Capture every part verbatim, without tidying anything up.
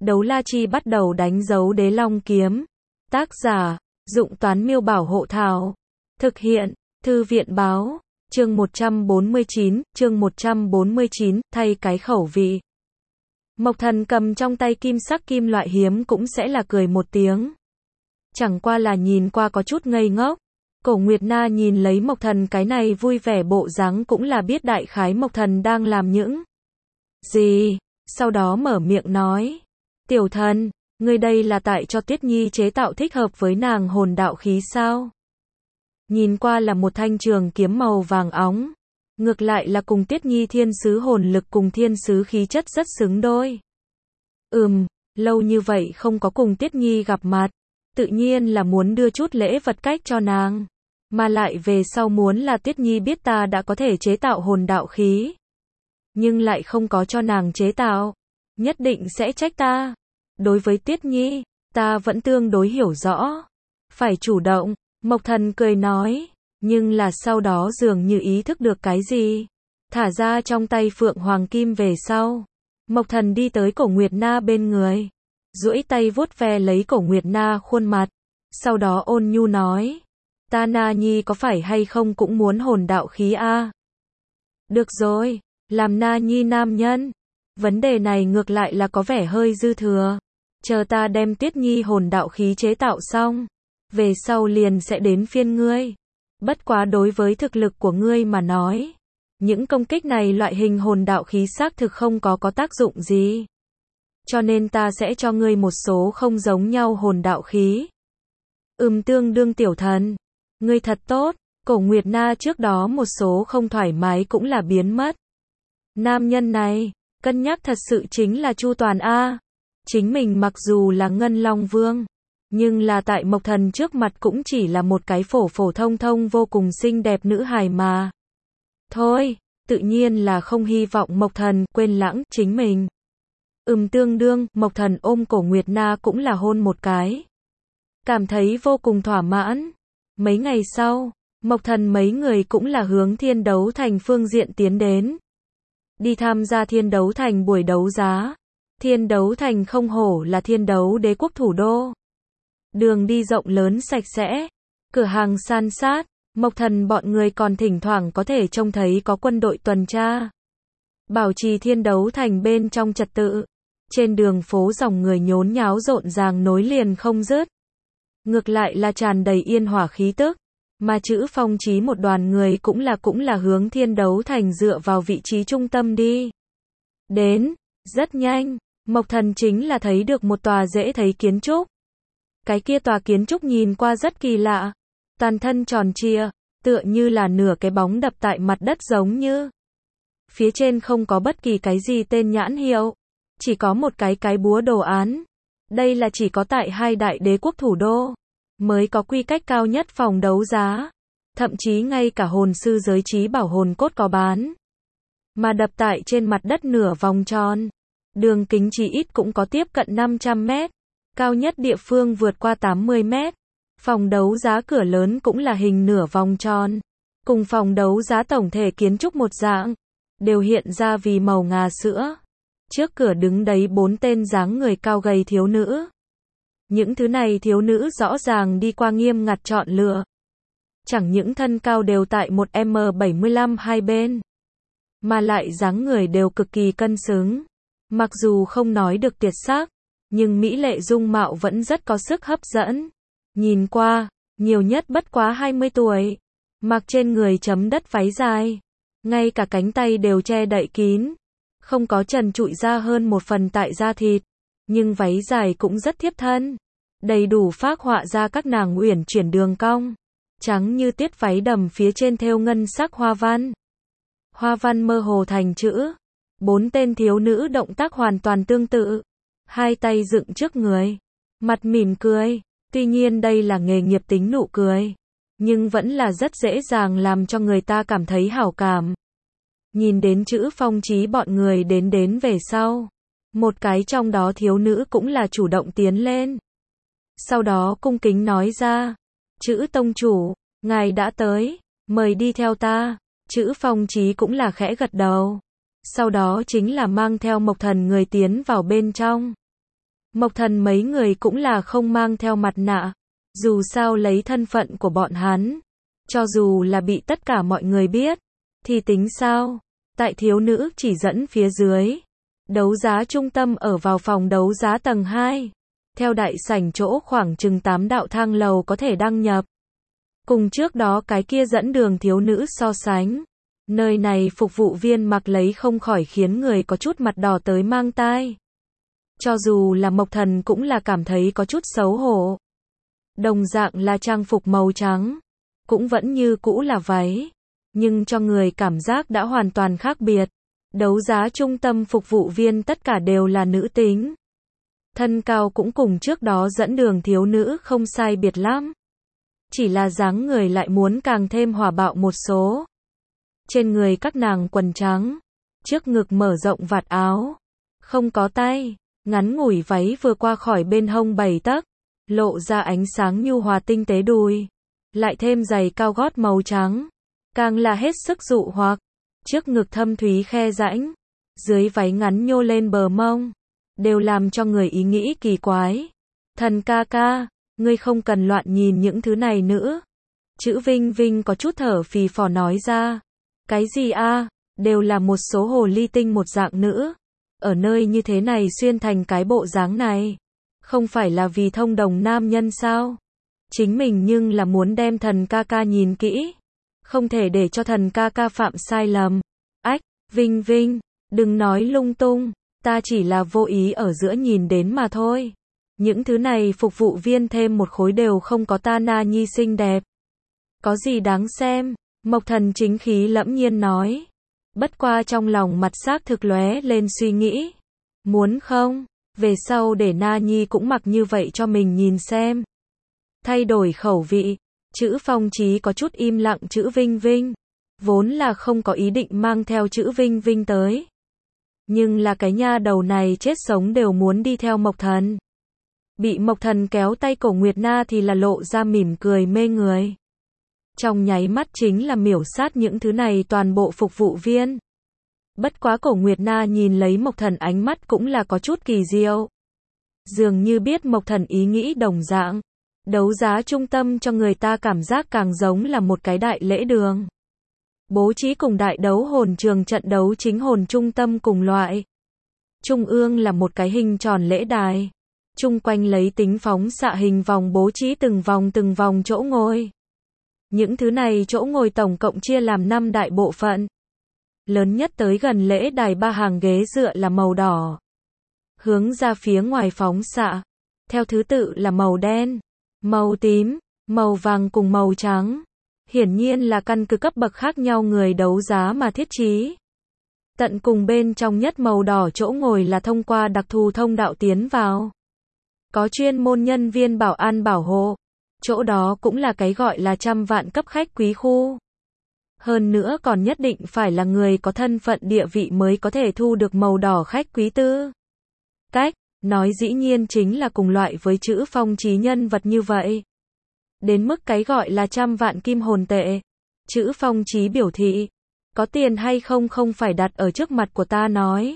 Đấu la chi bắt đầu đánh dấu đế long kiếm. Tác giả, Dụng Toán Miêu Bảo Hộ Thảo. Thực hiện, Thư viện Báo. Chương một trăm bốn mươi chín, chương một trăm bốn mươi chín, thay cái khẩu vị. Mộc Thần cầm trong tay kim sắc kim loại hiếm cũng sẽ là cười một tiếng. Chẳng qua là nhìn qua có chút ngây ngốc. Cổ Nguyệt Na nhìn lấy Mộc Thần cái này vui vẻ bộ dáng cũng là biết đại khái Mộc Thần đang làm những gì, sau đó mở miệng nói. Tiểu thần, ngươi đây là tại cho Tuyết Nhi chế tạo thích hợp với nàng hồn đạo khí sao? Nhìn qua là một thanh trường kiếm màu vàng óng. Ngược lại là cùng Tuyết Nhi thiên sứ hồn lực cùng thiên sứ khí chất rất xứng đôi. Ừm, lâu như vậy không có cùng Tuyết Nhi gặp mặt. Tự nhiên là muốn đưa chút lễ vật cách cho nàng. Mà lại về sau muốn là Tuyết Nhi biết ta đã có thể chế tạo hồn đạo khí. Nhưng lại không có cho nàng chế tạo. Nhất định sẽ trách ta. Đối với Tuyết Nhi, ta vẫn tương đối hiểu rõ. Phải chủ động, Mộc Thần cười nói. Nhưng là sau đó dường như ý thức được cái gì. Thả ra trong tay Phượng Hoàng Kim về sau. Mộc Thần đi tới Cổ Nguyệt Na bên người. Duỗi tay vuốt ve lấy Cổ Nguyệt Na khuôn mặt. Sau đó ôn nhu nói. Ta Na Nhi có phải hay không cũng muốn hồn đạo khí a? Được rồi, làm Na Nhi nam nhân. Vấn đề này ngược lại là có vẻ hơi dư thừa. Chờ ta đem Tuyết Nhi hồn đạo khí chế tạo xong. Về sau liền sẽ đến phiên ngươi. Bất quá đối với thực lực của ngươi mà nói. Những công kích này loại hình hồn đạo khí xác thực không có có tác dụng gì. Cho nên ta sẽ cho ngươi một số không giống nhau hồn đạo khí. Ừm tương đương tiểu thần. Ngươi thật tốt. Cổ Nguyệt Na trước đó một số không thoải mái cũng là biến mất. Nam nhân này, cân nhắc thật sự chính là chu toàn a. Chính mình mặc dù là Ngân Long Vương, nhưng là tại Mộc Thần trước mặt cũng chỉ là một cái phổ phổ thông thông vô cùng xinh đẹp nữ hài mà. Thôi, tự nhiên là không hy vọng Mộc Thần quên lãng chính mình. Ừm tương đương, Mộc Thần ôm Cổ Nguyệt Na cũng là hôn một cái. Cảm thấy vô cùng thỏa mãn. Mấy ngày sau, Mộc Thần mấy người cũng là hướng Thiên Đấu Thành phương diện tiến đến. Đi tham gia Thiên Đấu Thành buổi đấu giá. Thiên Đấu Thành không hổ là Thiên Đấu Đế quốc thủ đô. Đường đi rộng lớn sạch sẽ, cửa hàng san sát, Mộc Thần bọn người còn thỉnh thoảng có thể trông thấy có quân đội tuần tra. Bảo trì Thiên Đấu Thành bên trong trật tự. Trên đường phố dòng người nhốn nháo rộn ràng nối liền không dứt. Ngược lại là tràn đầy yên hỏa khí tức. Mà Chữ Phong Chí một đoàn người cũng là cũng là hướng Thiên Đấu Thành dựa vào vị trí trung tâm đi. Đến, rất nhanh, Mộc Thần chính là thấy được một tòa dễ thấy kiến trúc. Cái kia tòa kiến trúc nhìn qua rất kỳ lạ. Toàn thân tròn trịa, tựa như là nửa cái bóng đập tại mặt đất giống như. Phía trên không có bất kỳ cái gì tên nhãn hiệu. Chỉ có một cái cái búa đồ án. Đây là chỉ có tại hai đại đế quốc thủ đô. Mới có quy cách cao nhất phòng đấu giá. Thậm chí ngay cả hồn sư giới trí bảo hồn cốt có bán. Mà đập tại trên mặt đất nửa vòng tròn. Đường kính chỉ ít cũng có tiếp cận năm trăm mét. Cao nhất địa phương vượt qua tám mươi mét. Phòng đấu giá cửa lớn cũng là hình nửa vòng tròn. Cùng phòng đấu giá tổng thể kiến trúc một dạng. Đều hiện ra vì màu ngà sữa. Trước cửa đứng đấy bốn tên dáng người cao gầy thiếu nữ. Những thứ này thiếu nữ rõ ràng đi qua nghiêm ngặt chọn lựa. Chẳng những thân cao đều tại một mét bảy mươi lăm hai bên. Mà lại dáng người đều cực kỳ cân xứng. Mặc dù không nói được tuyệt sắc. Nhưng mỹ lệ dung mạo vẫn rất có sức hấp dẫn. Nhìn qua, nhiều nhất bất quá hai mươi tuổi. Mặc trên người chấm đất váy dài. Ngay cả cánh tay đều che đậy kín. Không có trần trụi ra hơn một phần tại da thịt. Nhưng váy dài cũng rất thiếp thân. Đầy đủ phác họa ra các nàng uyển chuyển đường cong. Trắng như tuyết váy đầm phía trên thêu ngân sắc hoa văn. Hoa văn mơ hồ thành chữ. Bốn tên thiếu nữ động tác hoàn toàn tương tự. Hai tay dựng trước người. Mặt mỉm cười. Tuy nhiên đây là nghề nghiệp tính nụ cười. Nhưng vẫn là rất dễ dàng làm cho người ta cảm thấy hảo cảm. Nhìn đến Chữ Phong Chí bọn người đến đến về sau. Một cái trong đó thiếu nữ cũng là chủ động tiến lên. Sau đó cung kính nói ra. Chữ tông chủ, ngài đã tới. Mời đi theo ta. Chữ Phong Chí cũng là khẽ gật đầu. Sau đó chính là mang theo Mộc Thần người tiến vào bên trong. Mộc Thần mấy người cũng là không mang theo mặt nạ. Dù sao lấy thân phận của bọn hắn, cho dù là bị tất cả mọi người biết, thì tính sao? Tại thiếu nữ chỉ dẫn phía dưới, đấu giá trung tâm ở vào phòng đấu giá tầng hai. Theo đại sảnh chỗ khoảng chừng tám đạo thang lầu có thể đăng nhập. Cùng trước đó cái kia dẫn đường thiếu nữ so sánh. Nơi này phục vụ viên mặc lấy không khỏi khiến người có chút mặt đỏ tới mang tai. Cho dù là Mộc Thần cũng là cảm thấy có chút xấu hổ. Đồng dạng là trang phục màu trắng, cũng vẫn như cũ là váy, nhưng cho người cảm giác đã hoàn toàn khác biệt. Đấu giá trung tâm phục vụ viên tất cả đều là nữ tính. Thân cao cũng cùng trước đó dẫn đường thiếu nữ không sai biệt lắm. Chỉ là dáng người lại muốn càng thêm hỏa bạo một số. Trên người các nàng quần trắng, trước ngực mở rộng vạt áo, không có tay, ngắn ngủi váy vừa qua khỏi bên hông bảy tấc, lộ ra ánh sáng nhu hòa tinh tế đùi, lại thêm giày cao gót màu trắng, càng là hết sức dụ hoặc. Trước ngực thâm thúy khe rãnh, dưới váy ngắn nhô lên bờ mông, đều làm cho người ý nghĩ kỳ quái. Thần ca ca, ngươi không cần loạn nhìn những thứ này nữa. Chữ Vinh Vinh có chút thở phì phò nói ra. Cái gì a? Đều là một số hồ ly tinh một dạng nữa. Ở nơi như thế này xuyên thành cái bộ dáng này. Không phải là vì thông đồng nam nhân sao? Chính mình nhưng là muốn đem thần ca ca nhìn kỹ. Không thể để cho thần ca ca phạm sai lầm. Ách, Vinh Vinh, đừng nói lung tung. Ta chỉ là vô ý ở giữa nhìn đến mà thôi. Những thứ này phục vụ viên thêm một khối đều không có ta Na Nhi xinh đẹp. Có gì đáng xem? Mộc Thần chính khí lẫm nhiên nói. Bất qua trong lòng mặt xác thực lóe lên suy nghĩ. Muốn không? Về sau để Na Nhi cũng mặc như vậy cho mình nhìn xem. Thay đổi khẩu vị. Chữ Phong Chí có chút im lặng chữ Vinh Vinh. Vốn là không có ý định mang theo chữ Vinh Vinh tới. Nhưng là cái nha đầu này chết sống đều muốn đi theo Mộc Thần. Bị Mộc Thần kéo tay cổ Nguyệt Na thì là lộ ra mỉm cười mê người. Trong nháy mắt chính là miểu sát những thứ này toàn bộ phục vụ viên. Bất quá cổ Nguyệt Na nhìn lấy Mộc Thần ánh mắt cũng là có chút kỳ diệu. Dường như biết Mộc Thần ý nghĩ đồng dạng. Đấu giá trung tâm cho người ta cảm giác càng giống là một cái đại lễ đường. Bố trí cùng đại đấu hồn trường trận đấu chính hồn trung tâm cùng loại. Trung ương là một cái hình tròn lễ đài. Trung quanh lấy tính phóng xạ hình vòng bố trí từng vòng từng vòng chỗ ngồi. Những thứ này chỗ ngồi tổng cộng chia làm năm đại bộ phận. Lớn nhất tới gần lễ đài ba hàng ghế dựa là màu đỏ. Hướng ra phía ngoài phóng xạ. Theo thứ tự là màu đen, màu tím, màu vàng cùng màu trắng. Hiển nhiên là căn cứ cấp bậc khác nhau người đấu giá mà thiết trí. Tận cùng bên trong nhất màu đỏ chỗ ngồi là thông qua đặc thù thông đạo tiến vào. Có chuyên môn nhân viên bảo an bảo hộ. Chỗ đó cũng là cái gọi là trăm vạn cấp khách quý khu. Hơn nữa còn nhất định phải là người có thân phận địa vị mới có thể thu được màu đỏ khách quý tư. Cách, nói dĩ nhiên chính là cùng loại với chữ Phong Chí nhân vật như vậy. Đến mức cái gọi là trăm vạn kim hồn tệ. Chữ Phong Chí biểu thị. Có tiền hay không không phải đặt ở trước mặt của ta nói.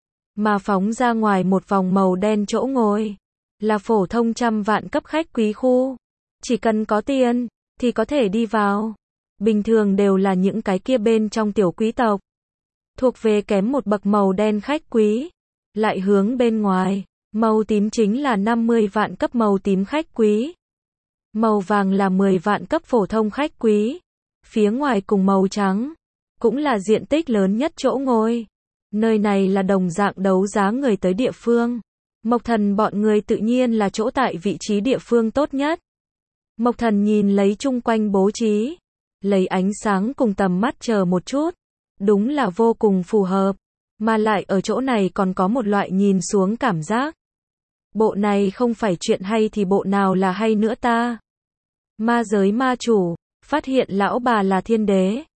Mà phóng ra ngoài một vòng màu đen chỗ ngồi. Là phổ thông trăm vạn cấp khách quý khu. Chỉ cần có tiền, thì có thể đi vào. Bình thường đều là những cái kia bên trong tiểu quý tộc. Thuộc về kém một bậc màu đen khách quý. Lại hướng bên ngoài, màu tím chính là năm mươi vạn cấp màu tím khách quý. Màu vàng là mười vạn cấp phổ thông khách quý. Phía ngoài cùng màu trắng, cũng là diện tích lớn nhất chỗ ngồi. Nơi này là đồng dạng đấu giá người tới địa phương. Mộc Thần bọn người tự nhiên là chỗ tại vị trí địa phương tốt nhất. Mộc Thần nhìn lấy chung quanh bố trí, lấy ánh sáng cùng tầm mắt chờ một chút. Đúng là vô cùng phù hợp. Mà lại ở chỗ này còn có một loại nhìn xuống cảm giác. Bộ này không phải chuyện hay thì bộ nào là hay nữa ta. Ma giới ma chủ, phát hiện lão bà là thiên đế.